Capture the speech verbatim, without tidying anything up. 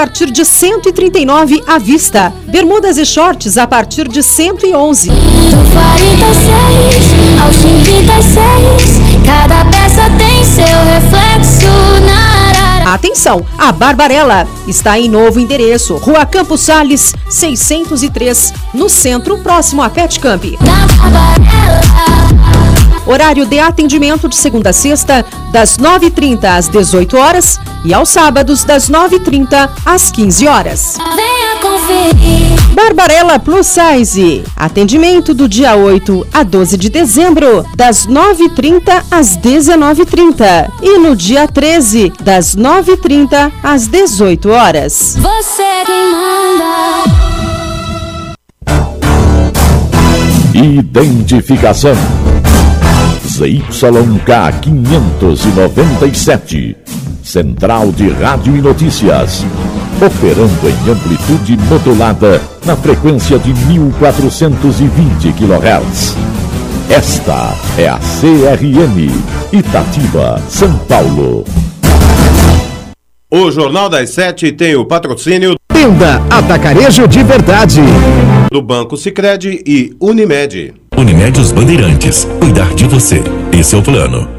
partir de cento e trinta e nove reais à vista. Bermudas e shorts a partir de cento e onze reais. Do quarenta e seis aos trinta e seis, cada peça tem seu reflexo na arara. Atenção, a Barbarella está em novo endereço, Rua Campos Sales, seiscentos e três, no centro, próximo a Pet Camp. Na Barbarella. Horário de atendimento de segunda a sexta, das nove e trinta às dezoito horas e aos sábados, das nove e trinta às quinze horas. Venha conferir. Barbarella Plus Size. Atendimento do dia oito a doze de dezembro, das nove e trinta às dezenove e trinta. E no dia treze, das nove e trinta às dezoito horas. Você quem manda. Identificação Z Y K quinhentos e noventa e sete, Central de Rádio e Notícias, operando em amplitude modulada na frequência de mil quatrocentos e vinte quilohertz. Esta é a C R M, Itatiba, São Paulo. O Jornal das Sete tem o patrocínio Tenda Atacarejo de Verdade do Banco Sicredi e Unimed. Unimed Os Bandeirantes. Cuidar de você. Esse é o plano.